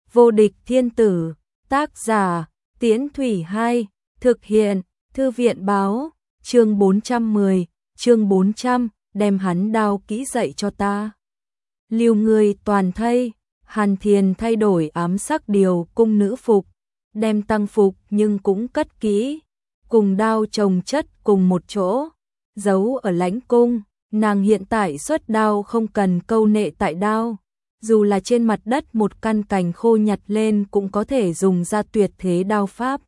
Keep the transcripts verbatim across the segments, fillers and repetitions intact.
Vô địch thiên tử, tác giả, Tiễn Thủy Hai, thực hiện, Thư viện báo, chương bốn trăm mười, chương bốn trăm, đem hắn đao kỹ dạy cho ta. Liều người toàn thây, Hàn Thiền thay đổi ám sắc điều cung nữ phục, đem tăng phục nhưng cũng cất kỹ, cùng đao chồng chất cùng một chỗ, giấu ở lãnh cung. Nàng hiện tại xuất đao không cần câu nệ tại đao, dù là trên mặt đất một căn cành khô nhặt lên cũng có thể dùng ra tuyệt thế đao pháp.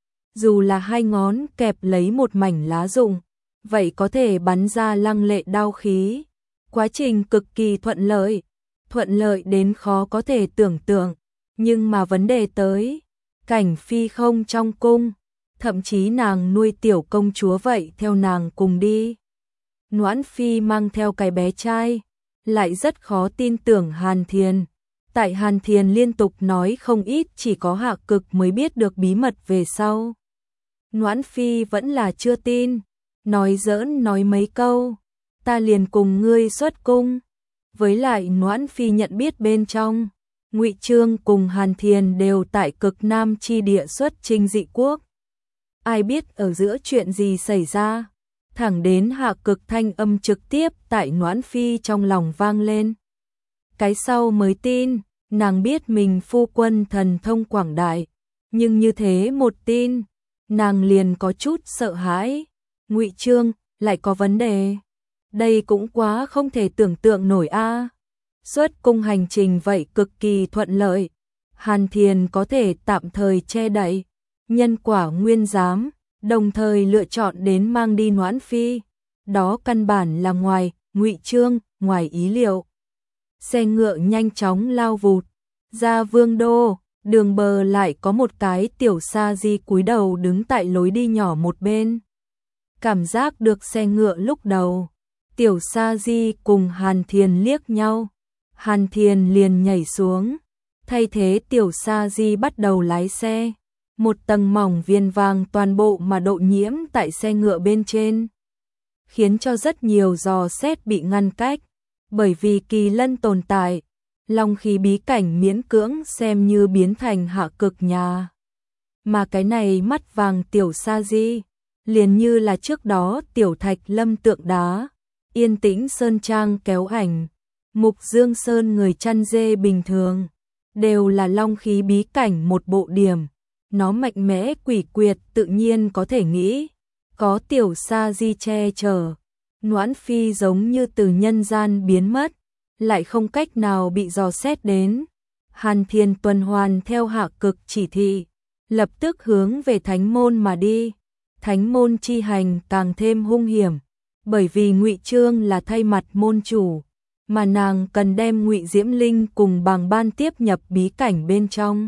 Dù là hai ngón kẹp lấy một mảnh lá rụng, vậy có thể bắn ra lăng lệ đao khí. Quá trình cực kỳ thuận lợi, thuận lợi đến khó có thể tưởng tượng, nhưng mà vấn đề tới, cảnh phi không trong cung, thậm chí nàng nuôi tiểu công chúa vậy theo nàng cùng đi. Noãn Phi mang theo cái bé trai, lại rất khó tin tưởng Hàn Thiền. Tại Hàn Thiền liên tục nói không ít, chỉ có Hạ Cực mới biết được bí mật về sau. Noãn Phi vẫn là chưa tin, nói giỡn nói mấy câu, ta liền cùng ngươi xuất cung. Với lại Noãn Phi nhận biết bên trong, Ngụy Trương cùng Hàn Thiền đều tại cực nam chi địa xuất chinh dị quốc. Ai biết ở giữa chuyện gì xảy ra, thẳng đến Hạ Cực thanh âm trực tiếp tại Noãn Phi trong lòng vang lên. Cái sau mới tin, nàng biết mình phu quân thần thông quảng đại, nhưng như thế một tin, nàng liền có chút sợ hãi. Ngụy Trương lại có vấn đề, đây cũng quá không thể tưởng tượng nổi a. Xuất cung hành trình vậy cực kỳ thuận lợi, Hàn Thiền có thể tạm thời che đậy nhân quả nguyên giám, đồng thời lựa chọn đến mang đi Noãn Phi, đó căn bản là ngoài Ngụy Trương, ngoài ý liệu. Xe ngựa nhanh chóng lao vụt ra vương đô, đường bờ lại có một cái tiểu sa di cúi đầu đứng tại lối đi nhỏ một bên. Cảm giác được xe ngựa lúc đầu, tiểu sa di cùng Hàn Thiền liếc nhau, Hàn Thiền liền nhảy xuống, thay thế tiểu sa di bắt đầu lái xe. Một tầng mỏng viền vàng toàn bộ mà độ nhiễm tại xe ngựa bên trên, khiến cho rất nhiều dò xét bị ngăn cách, bởi vì kỳ lân tồn tại, long khí bí cảnh miễn cưỡng xem như biến thành Hạ Cực nhà. Mà cái này mắt vàng tiểu sa di, liền như là trước đó tiểu Thạch Lâm tượng đá, Yên Tĩnh Sơn Trang kéo ảnh, Mục Dương Sơn người chăn dê bình thường, đều là long khí bí cảnh một bộ điểm. Nó mạnh mẽ quỷ quyệt tự nhiên có thể nghĩ, có tiểu sa di che chở, Noãn Phi giống như từ nhân gian biến mất, lại không cách nào bị dò xét đến. Hàn Thiền tuần hoàn theo Hạ Cực chỉ thị, lập tức hướng về Thánh Môn mà đi. Thánh Môn chi hành càng thêm hung hiểm, bởi vì Ngụy Trương là thay mặt môn chủ, mà nàng cần đem Ngụy Diễm Linh cùng Bàng Ban tiếp nhập bí cảnh bên trong.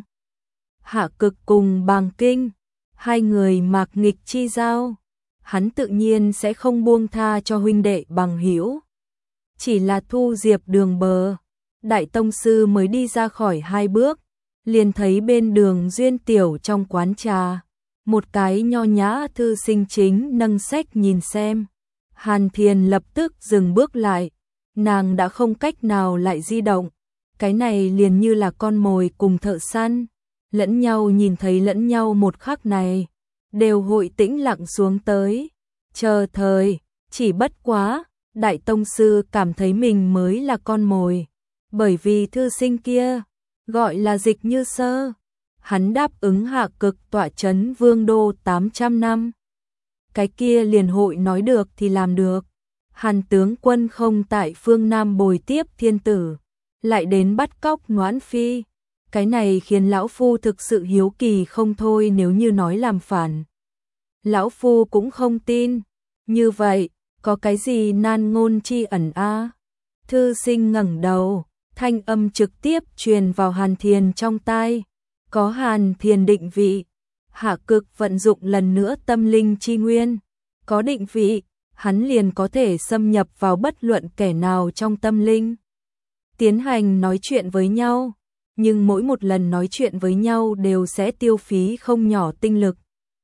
Hạ Cực cùng Bàng Kinh, hai người mạc nghịch chi giao, hắn tự nhiên sẽ không buông tha cho huynh đệ bằng hữu. Chỉ là thu diệp đường bờ, đại tông sư mới đi ra khỏi hai bước, liền thấy bên đường duyên tiểu trong quán trà, một cái nho nhã thư sinh chính nâng sách nhìn xem. Hàn Thiền lập tức dừng bước lại, nàng đã không cách nào lại di động, cái này liền như là con mồi cùng thợ săn. Lẫn nhau nhìn thấy lẫn nhau một khắc này, đều hội tĩnh lặng xuống tới, chờ thời, chỉ bất quá, đại tông sư cảm thấy mình mới là con mồi, bởi vì thư sinh kia, gọi là Dịch Như Sơ, hắn đáp ứng Hạ Cực tọa trấn vương đô tám trăm năm. Cái kia liền hội nói được thì làm được, Hàn tướng quân không tại phương Nam bồi tiếp thiên tử, lại đến bắt cóc Noãn Phi. Cái này khiến lão phu thực sự hiếu kỳ không thôi, nếu như nói làm phản, lão phu cũng không tin. Như vậy, có cái gì nan ngôn chi ẩn a? Thư sinh ngẩng đầu, thanh âm trực tiếp truyền vào Hàn Thiền trong tai. Có Hàn Thiền định vị, Hạ Cực vận dụng lần nữa tâm linh chi nguyên. Có định vị, hắn liền có thể xâm nhập vào bất luận kẻ nào trong tâm linh, tiến hành nói chuyện với nhau. Nhưng mỗi một lần nói chuyện với nhau đều sẽ tiêu phí không nhỏ tinh lực.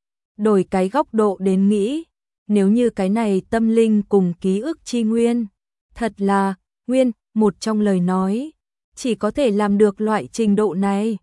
Đổi cái góc độ đến nghĩ, nếu như cái này tâm linh cùng ký ức chi nguyên, thật là nguyên, một trong lời nói, chỉ có thể làm được loại trình độ này,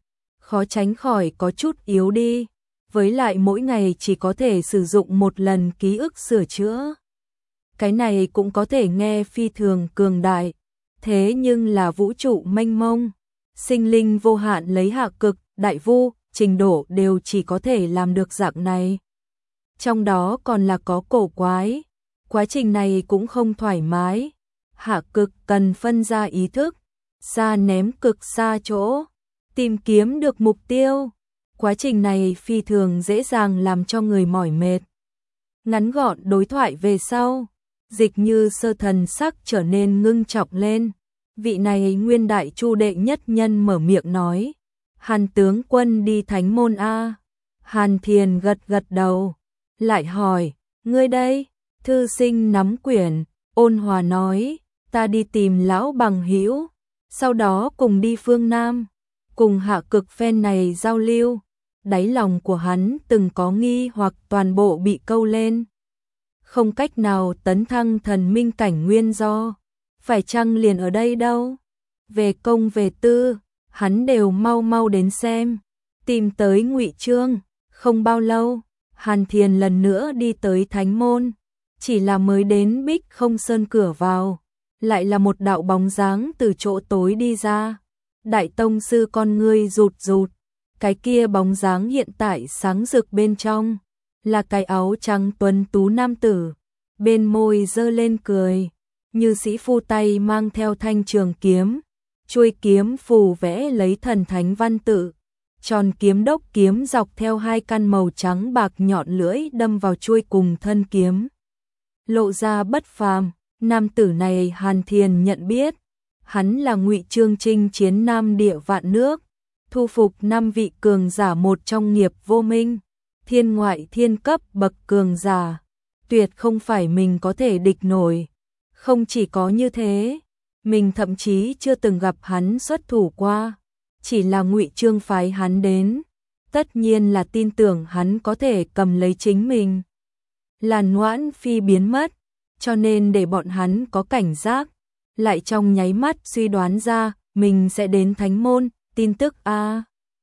khó tránh khỏi có chút yếu đi, với lại mỗi ngày chỉ có thể sử dụng một lần ký ức sửa chữa. Cái này cũng có thể nghe phi thường cường đại, thế nhưng là vũ trụ mênh mông, sinh linh vô hạn lấy hạ cực, đại vu, trình độ đều chỉ có thể làm được dạng này. Trong đó còn là có cổ quái, quá trình này cũng không thoải mái, hạ cực cần phân ra ý thức, xa ném cực xa chỗ, tìm kiếm được mục tiêu. Quá trình này phi thường dễ dàng làm cho người mỏi mệt. Ngắn gọn đối thoại về sau, Dịch Như Sơ thần sắc trở nên ngưng trọng lên. Vị này nguyên đại chu đệ nhất nhân mở miệng nói, Hàn tướng quân đi thánh môn a. Hàn Thiền gật gật đầu, lại hỏi, ngươi đây? Thư sinh nắm quyển, ôn hòa nói, ta đi tìm lão bằng hữu, sau đó cùng đi phương Nam, cùng hạ cực phen này giao lưu. Đáy lòng của hắn từng có nghi hoặc toàn bộ bị câu lên. Không cách nào tấn thăng thần minh cảnh nguyên do, phải chăng liền ở đây đâu? Về công về tư, hắn đều mau mau đến xem. Tìm tới Ngụy Trương, không bao lâu, Hàn Thiền lần nữa đi tới Thánh Môn, chỉ là mới đến Bích Không Sơn cửa vào, lại là một đạo bóng dáng từ chỗ tối đi ra. Đại tông sư con ngươi rụt rụt, cái kia bóng dáng hiện tại sáng rực bên trong, là cái áo trắng tuấn tú nam tử, bên môi giơ lên cười, như sĩ phu tay mang theo thanh trường kiếm, chuôi kiếm phù vẽ lấy thần thánh văn tự, tròn kiếm đốc kiếm dọc theo hai căn màu trắng bạc nhọn lưỡi đâm vào chuôi cùng thân kiếm, lộ ra bất phàm. Nam tử này Hàn Thiền nhận biết, hắn là Ngụy Trương chinh chiến Nam Địa vạn nước, thu phục năm vị cường giả một trong Nghiệp Vô Minh, thiên ngoại thiên cấp bậc cường giả, tuyệt không phải mình có thể địch nổi. Không chỉ có như thế, mình thậm chí chưa từng gặp hắn xuất thủ qua, chỉ là Ngụy Trương phái hắn đến, tất nhiên là tin tưởng hắn có thể cầm lấy chính mình. Làn Noãn Phi biến mất, cho nên để bọn hắn có cảnh giác, lại trong nháy mắt suy đoán ra mình sẽ đến Thánh Môn, tin tức a.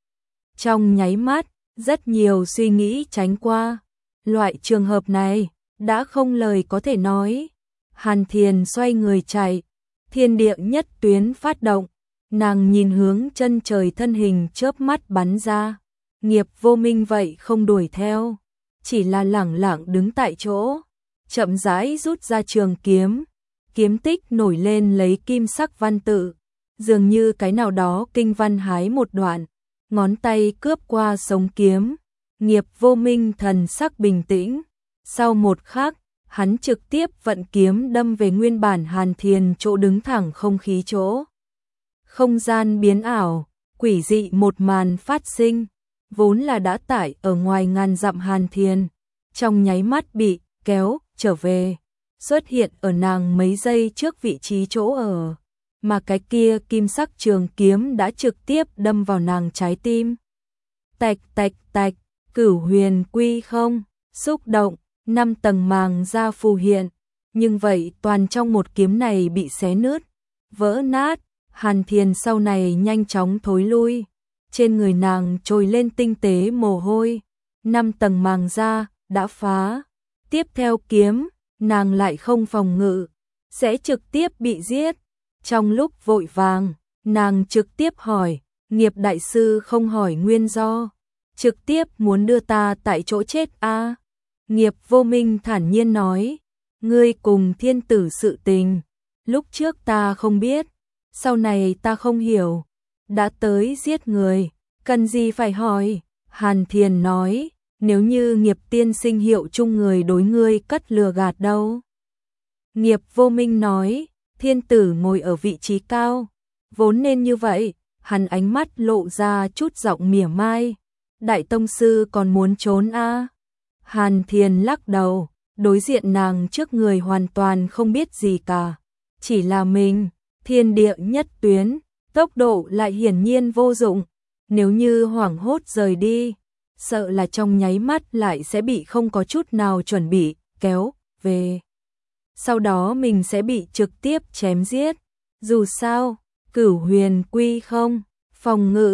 Trong nháy mắt, rất nhiều suy nghĩ tránh qua. Loại trường hợp này, đã không lời có thể nói. Hàn Thiền xoay người chạy, thiên địa nhất tuyến phát động, nàng nhìn hướng chân trời thân hình chớp mắt bắn ra. Nghiệp Vô Minh vậy không đuổi theo, chỉ là lẳng lặng đứng tại chỗ, chậm rãi rút ra trường kiếm, kiếm tích nổi lên lấy kim sắc văn tự, dường như cái nào đó kinh văn hái một đoạn, ngón tay cướp qua sống kiếm. Nghiệp Vô Minh thần sắc bình tĩnh, sau một khắc, hắn trực tiếp vận kiếm đâm về nguyên bản Hàn Thiền chỗ đứng thẳng không khí chỗ. Không gian biến ảo, quỷ dị một màn phát sinh, vốn là đã tải ở ngoài ngàn dặm Hàn Thiền, trong nháy mắt bị kéo trở về, xuất hiện ở nàng mấy giây trước vị trí chỗ ở, mà cái kia kim sắc trường kiếm đã trực tiếp đâm vào nàng trái tim. Tạch tạch tạch, Cửu Huyền Quy Không, xúc động, năm tầng màng da phù hiện, nhưng vậy toàn trong một kiếm này bị xé nứt, vỡ nát. Hàn Thiền sau này nhanh chóng thối lui, trên người nàng trồi lên tinh tế mồ hôi, năm tầng màng da đã phá. Tiếp theo kiếm, nàng lại không phòng ngự, sẽ trực tiếp bị giết. Trong lúc vội vàng, nàng trực tiếp hỏi, Nghiệp đại sư không hỏi nguyên do, trực tiếp muốn đưa ta tại chỗ chết a. À? Nghiệp Vô Minh thản nhiên nói, ngươi cùng thiên tử sự tình, lúc trước ta không biết, sau này ta không hiểu, đã tới giết người, cần gì phải hỏi. Hàn Thiền nói, nếu như Nghiệp tiên sinh hiệu chung người đối ngươi cất lừa gạt đâu. Nghiệp Vô Minh nói, thiên tử ngồi ở vị trí cao, vốn nên như vậy. Hắn ánh mắt lộ ra chút giọng mỉa mai, đại tông sư còn muốn trốn a? À? Hàn Thiền lắc đầu, đối diện nàng trước người hoàn toàn không biết gì cả, chỉ là mình, thiên địa nhất tuyến, tốc độ lại hiển nhiên vô dụng, nếu như hoảng hốt rời đi, sợ là trong nháy mắt lại sẽ bị không có chút nào chuẩn bị kéo về. Sau đó mình sẽ bị trực tiếp chém giết. Dù sao, Cửu Huyền Quy Không, phòng ngự,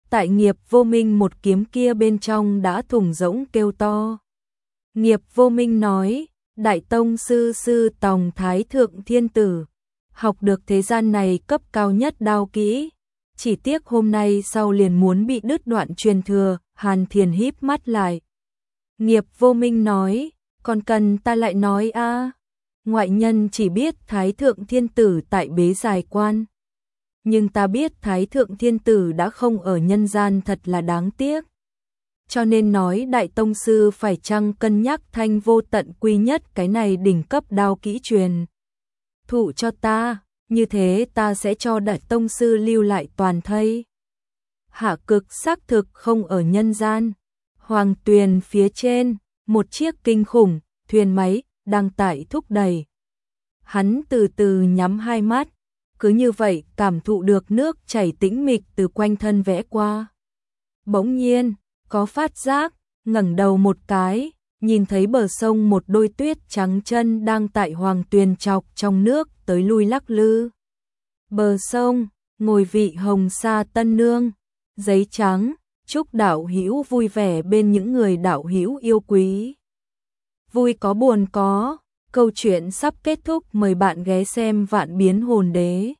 tại Nghiệp Vô Minh một kiếm kia bên trong đã thủng rỗng kêu to. Nghiệp Vô Minh nói, Đại Tông Sư Sư Tòng Thái Thượng Thiên Tử, học được thế gian này cấp cao nhất đao kỹ, chỉ tiếc hôm nay sau liền muốn bị đứt đoạn truyền thừa. Hàn Thiền híp mắt lại. Nghiệp Vô Minh nói, còn cần ta lại nói a? À? Ngoại nhân chỉ biết Thái Thượng Thiên Tử tại Bế Giải Quan, nhưng ta biết Thái Thượng Thiên Tử đã không ở nhân gian, thật là đáng tiếc. Cho nên nói Đại Tông Sư phải chăng cân nhắc Thanh Vô Tận Quy Nhất cái này đỉnh cấp đao kỹ truyền thụ cho ta, như thế ta sẽ cho Đại Tông Sư lưu lại toàn thây. Hạ Cực xác thực không ở nhân gian. Hoàng tuyền phía trên, một chiếc kinh khủng thuyền máy đang tại thúc đẩy. Hắn từ từ nhắm hai mắt, cứ như vậy cảm thụ được nước chảy tĩnh mịch từ quanh thân vẽ qua. Bỗng nhiên, có phát giác, ngẩng đầu một cái, nhìn thấy bờ sông một đôi tuyết trắng chân đang tại hoàng tuyền chọc trong nước tới lui lắc lư. Bờ sông, ngồi vị hồng sa tân nương, giấy trắng, chúc đạo hữu vui vẻ bên những người đạo hữu yêu quý. Vui có buồn có, câu chuyện sắp kết thúc, mời bạn ghé xem Vạn Biến Hồn Đế.